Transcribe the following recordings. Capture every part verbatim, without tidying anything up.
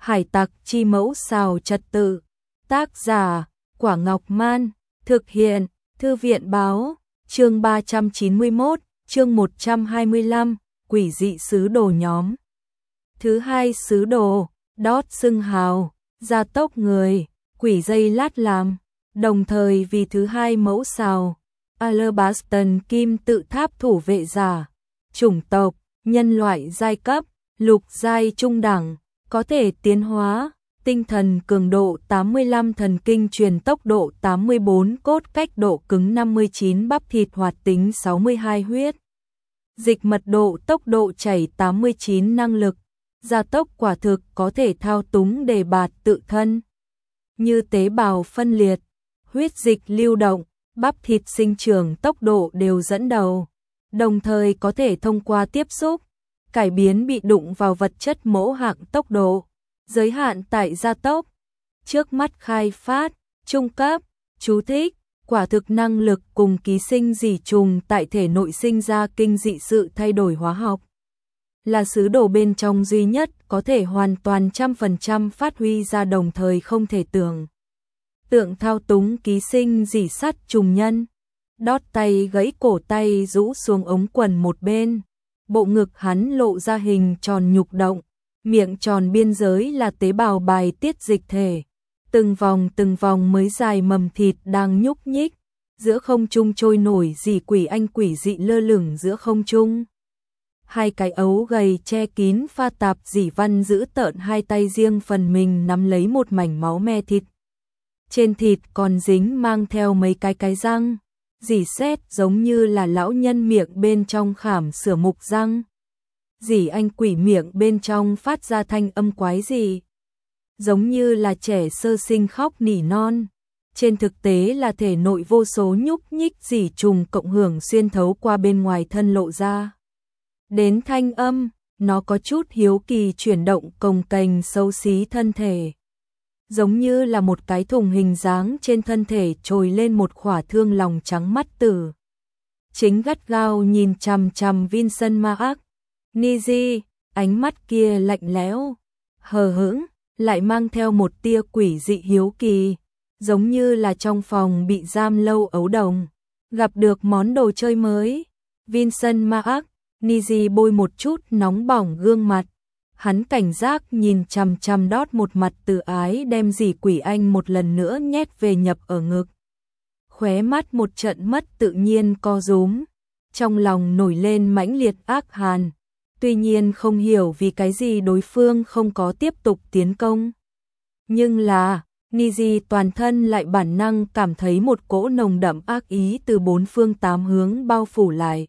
Hải tặc chi mẫu xào trật tự. Tác giả, Quả Ngọc Man. Thực hiện, Thư viện Báo. Chương ba trăm chín mươi mốt, chương một trăm hai mươi lăm, quỷ dị sứ đồ nhóm. Thứ hai sứ đồ, đót xưng hào, gia tốc người, quỷ dây lát làm. Đồng thời vì thứ hai mẫu xào, Alabaston kim tự tháp thủ vệ giả. Chủng tộc, nhân loại giai cấp, lục giai trung đẳng, có thể tiến hóa. Tinh thần cường độ tám mươi lăm, thần kinh truyền tốc độ tám mươi bốn, cốt cách độ cứng năm mươi chín, bắp thịt hoạt tính sáu mươi hai, huyết dịch mật độ tốc độ chảy tám mươi chín, năng lực gia tốc quả thực có thể thao túng đề bạt tự thân, như tế bào phân liệt, huyết dịch lưu động, bắp thịt sinh trưởng tốc độ đều dẫn đầu, đồng thời có thể thông qua tiếp xúc cải biến bị đụng vào vật chất mẫu hạng tốc độ. Giới hạn tại gia tốc, trước mắt khai phát, trung cấp, chú thích, quả thực năng lực cùng ký sinh dị trùng tại thể nội sinh ra kinh dị sự thay đổi hóa học. Là sứ đồ bên trong duy nhất có thể hoàn toàn trăm phần trăm phát huy ra, đồng thời không thể tưởng tượng thao túng ký sinh dị sắt trùng nhân. Đót tay gãy cổ tay rũ xuống ống quần một bên, bộ ngực hắn lộ ra hình tròn nhục động. Miệng tròn biên giới là tế bào bài tiết dịch thể, từng vòng từng vòng mới dài mầm thịt đang nhúc nhích, giữa không trung trôi nổi dị quỷ anh quỷ dị lơ lửng giữa không trung. Hai cái ấu gầy che kín pha tạp dị văn giữ tợn, hai tay riêng phần mình nắm lấy một mảnh máu me thịt. Trên thịt còn dính mang theo mấy cái cái răng, dị sét giống như là lão nhân miệng bên trong khảm sửa mục răng. Dì anh quỷ miệng bên trong phát ra thanh âm quái dị, giống như là trẻ sơ sinh khóc nỉ non. Trên thực tế là thể nội vô số nhúc nhích dị trùng cộng hưởng xuyên thấu qua bên ngoài thân lộ ra. Đến thanh âm, nó có chút hiếu kỳ chuyển động cồng kềnh xấu xí thân thể. Giống như là một cái thùng hình dáng trên thân thể trồi lên một khỏa thương lòng trắng mắt tử. Chính gắt gao nhìn chằm chằm Vincent Mark. Niji, ánh mắt kia lạnh lẽo, hờ hững, lại mang theo một tia quỷ dị hiếu kỳ, giống như là trong phòng bị giam lâu ấu đồng, gặp được món đồ chơi mới. Vincent Mark, Niji bôi một chút nóng bỏng gương mặt, hắn cảnh giác nhìn chằm chằm đót, một mặt từ ái đem dì quỷ anh một lần nữa nhét về nhập ở ngực. Khóe mắt một trận mất tự nhiên co rúm, trong lòng nổi lên mãnh liệt ác hàn. Tuy nhiên không hiểu vì cái gì đối phương không có tiếp tục tiến công. Nhưng là, Niji toàn thân lại bản năng cảm thấy một cỗ nồng đậm ác ý từ bốn phương tám hướng bao phủ lại.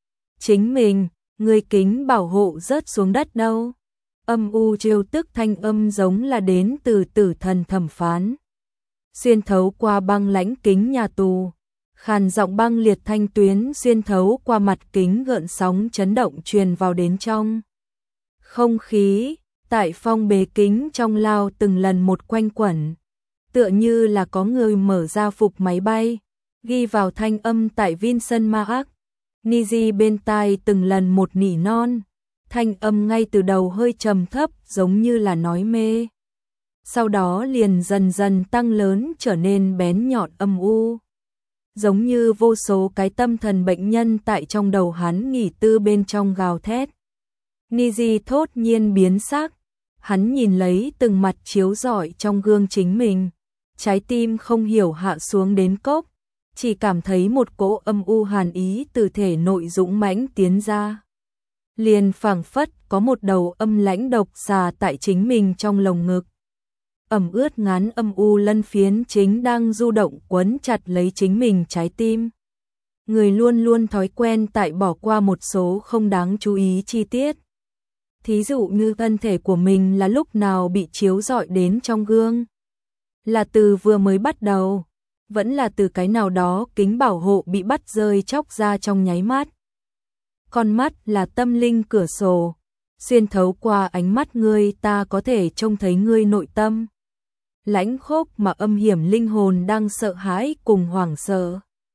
Chính mình, người kính bảo hộ rớt xuống đất đâu. Âm u trêu tức thanh âm giống là đến từ tử thần thẩm phán. Xuyên thấu qua băng lãnh kính nhà tù. Khàn giọng băng liệt thanh tuyến xuyên thấu qua mặt kính gợn sóng chấn động truyền vào đến trong không khí. Tại phong bế kính trong lao từng lần một quanh quẩn, tựa như là có người mở ra phục máy bay, ghi vào thanh âm tại Vincent Mark. Niji bên tai từng lần một nỉ non, thanh âm ngay từ đầu hơi trầm thấp giống như là nói mê. Sau đó liền dần dần tăng lớn trở nên bén nhọn âm u. Giống như vô số cái tâm thần bệnh nhân tại trong đầu hắn nghỉ tư bên trong gào thét. Niji thốt nhiên biến sắc, hắn nhìn lấy từng mặt chiếu rọi trong gương chính mình, trái tim không hiểu hạ xuống đến cốc, chỉ cảm thấy một cỗ âm u hàn ý từ thể nội dũng mãnh tiến ra. Liền phảng phất có một đầu âm lãnh độc xà tại chính mình trong lồng ngực. Ẩm ướt ngán âm u lân phiến chính đang du động quấn chặt lấy chính mình trái tim. Người luôn luôn thói quen tại bỏ qua một số không đáng chú ý chi tiết. Thí dụ như thân thể của mình là lúc nào bị chiếu rọi đến trong gương. Là từ vừa mới bắt đầu, vẫn là từ cái nào đó kính bảo hộ bị bắt rơi chóc ra trong nháy mắt. Con mắt là tâm linh cửa sổ, xuyên thấu qua ánh mắt ngươi ta có thể trông thấy ngươi nội tâm. Lãnh khốc mà âm hiểm linh hồn đang sợ hãi cùng hoảng sợ.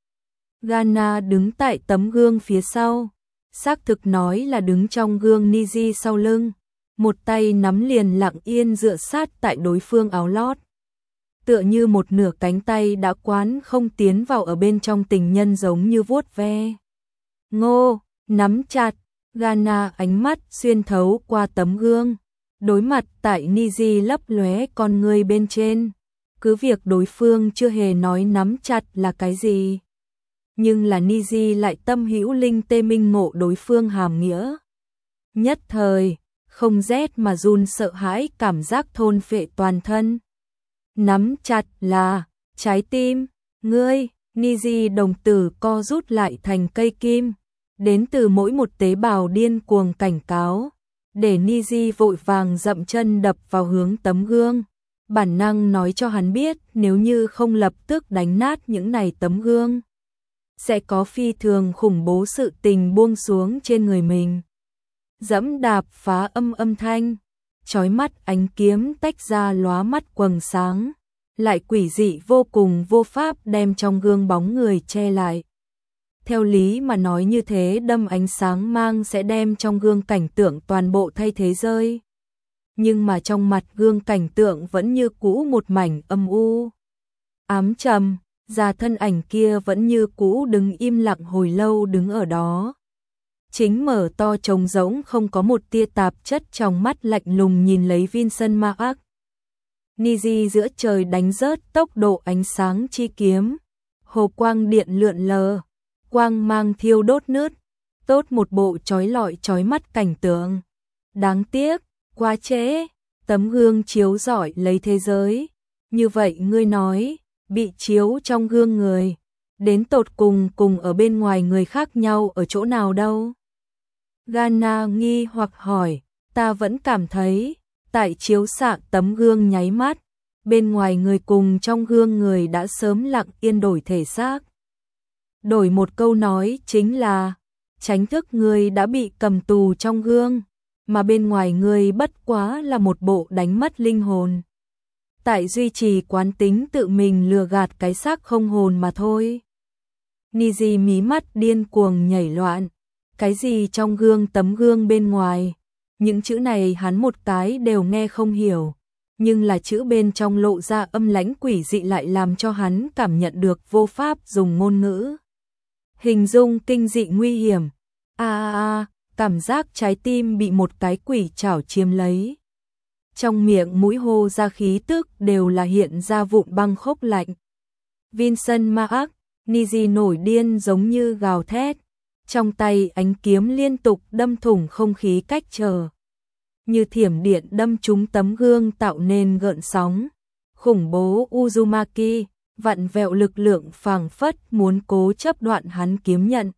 Ghana đứng tại tấm gương phía sau, xác thực nói là đứng trong gương Niji sau lưng, một tay nắm liền lặng yên dựa sát tại đối phương áo lót. Tựa như một nửa cánh tay đã quán không tiến vào ở bên trong tình nhân giống như vuốt ve. Ngô, nắm chặt, Ghana ánh mắt xuyên thấu qua tấm gương, đối mặt tại Niji lấp lóe con ngươi bên trên. Cứ việc đối phương chưa hề nói nắm chặt là cái gì, nhưng là Niji lại tâm hữu linh tê minh ngộ đối phương hàm nghĩa. Nhất thời, không rét mà run sợ hãi cảm giác thôn phệ toàn thân. Nắm chặt là trái tim, ngươi, Niji đồng tử co rút lại thành cây kim, đến từ mỗi một tế bào điên cuồng cảnh cáo, để Niji vội vàng dậm chân đập vào hướng tấm gương. Bản năng nói cho hắn biết nếu như không lập tức đánh nát những này tấm gương, sẽ có phi thường khủng bố sự tình buông xuống trên người mình. Dẫm đạp phá âm âm thanh, chói mắt ánh kiếm tách ra lóa mắt quầng sáng, lại quỷ dị vô cùng vô pháp đem trong gương bóng người che lại. Theo lý mà nói như thế đâm ánh sáng mang sẽ đem trong gương cảnh tượng toàn bộ thay thế rơi. Nhưng mà trong mặt gương cảnh tượng vẫn như cũ một mảnh âm u, ám trầm, già thân ảnh kia vẫn như cũ đứng im lặng hồi lâu đứng ở đó. Chính mở to trống rỗng không có một tia tạp chất trong mắt lạnh lùng nhìn lấy Vincent Mark. Niji giữa trời đánh rớt tốc độ ánh sáng chi kiếm, hồ quang điện lượn lờ, quang mang thiêu đốt nứt, tốt một bộ chói lọi chói mắt cảnh tượng. Đáng tiếc, quá trễ, tấm gương chiếu rọi lấy thế giới. Như vậy ngươi nói, bị chiếu trong gương người, đến tột cùng cùng ở bên ngoài người khác nhau ở chỗ nào đâu? Ghana nghi hoặc hỏi, ta vẫn cảm thấy, tại chiếu xạ tấm gương nháy mắt, bên ngoài người cùng trong gương người đã sớm lặng yên đổi thể xác. Đổi một câu nói chính là, tránh thức người đã bị cầm tù trong gương, mà bên ngoài người bất quá là một bộ đánh mất linh hồn. Tại duy trì quán tính tự mình lừa gạt cái xác không hồn mà thôi. Niji mí mắt điên cuồng nhảy loạn, cái gì trong gương tấm gương bên ngoài, những chữ này hắn một cái đều nghe không hiểu, nhưng là chữ bên trong lộ ra âm lãnh quỷ dị lại làm cho hắn cảm nhận được vô pháp dùng ngôn ngữ hình dung kinh dị nguy hiểm. A a a, cảm giác trái tim bị một cái quỷ chảo chiếm lấy. Trong miệng mũi hô ra khí tức đều là hiện ra vụn băng khốc lạnh. Vincent Mark, Niji nổi điên giống như gào thét, trong tay ánh kiếm liên tục đâm thủng không khí cách trở, như thiểm điện đâm trúng tấm gương tạo nên gợn sóng. Khủng bố Uzumaki, vặn vẹo lực lượng phảng phất muốn cố chấp đoạn hắn kiếm nhận.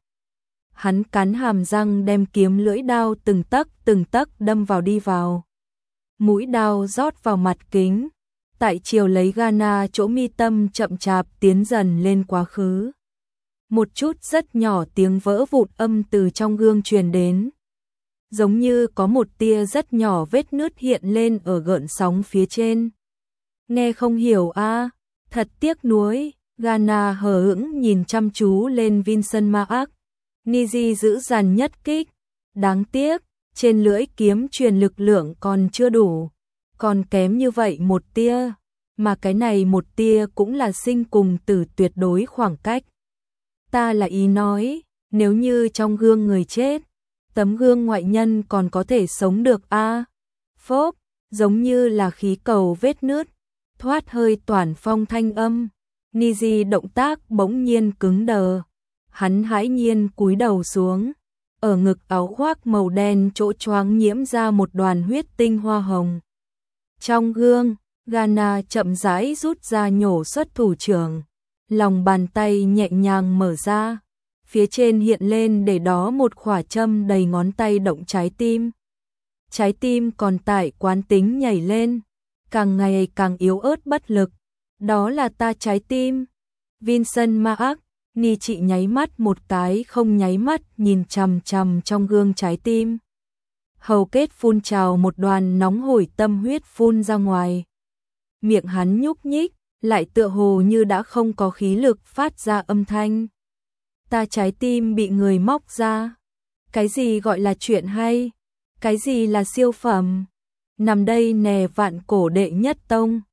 Hắn cắn hàm răng đem kiếm lưỡi đao từng tấc từng tấc đâm vào đi vào. Mũi đao rót vào mặt kính, tại chiều lấy Ghana chỗ mi tâm chậm chạp tiến dần lên quá khứ. Một chút rất nhỏ tiếng vỡ vụn âm từ trong gương truyền đến. Giống như có một tia rất nhỏ vết nứt hiện lên ở gợn sóng phía trên. Nghe không hiểu a, à, thật tiếc nuối. Ghana hờ hững nhìn chăm chú lên Vincent Mark. Niji giữ dằn nhất kích. Đáng tiếc, trên lưỡi kiếm truyền lực lượng còn chưa đủ, còn kém như vậy một tia, mà cái này một tia cũng là sinh cùng tử tuyệt đối khoảng cách. Ta là ý nói, nếu như trong gương người chết, tấm gương ngoại nhân còn có thể sống được a. À? Phốp, giống như là khí cầu vết nứt, thoát hơi toàn phong thanh âm. Niji động tác bỗng nhiên cứng đờ, hắn hãi nhiên cúi đầu xuống, ở ngực áo khoác màu đen chỗ choáng nhiễm ra một đoàn huyết tinh hoa hồng. Trong gương, Ghana chậm rãi rút ra nhổ xuất thủ trưởng, lòng bàn tay nhẹ nhàng mở ra, phía trên hiện lên để đó một khỏa châm đầy ngón tay động trái tim. Trái tim còn tại quán tính nhảy lên, càng ngày càng yếu ớt bất lực. Đó là ta trái tim. Vincent Mark, Ni chị nháy mắt một cái không nháy mắt nhìn chằm chằm trong gương trái tim. Hầu kết phun trào một đoàn nóng hổi tâm huyết phun ra ngoài. Miệng hắn nhúc nhích, lại tựa hồ như đã không có khí lực phát ra âm thanh. Ta trái tim bị người móc ra. Cái gì gọi là chuyện hay? Cái gì là siêu phẩm? Nằm đây nè vạn cổ đệ nhất tông.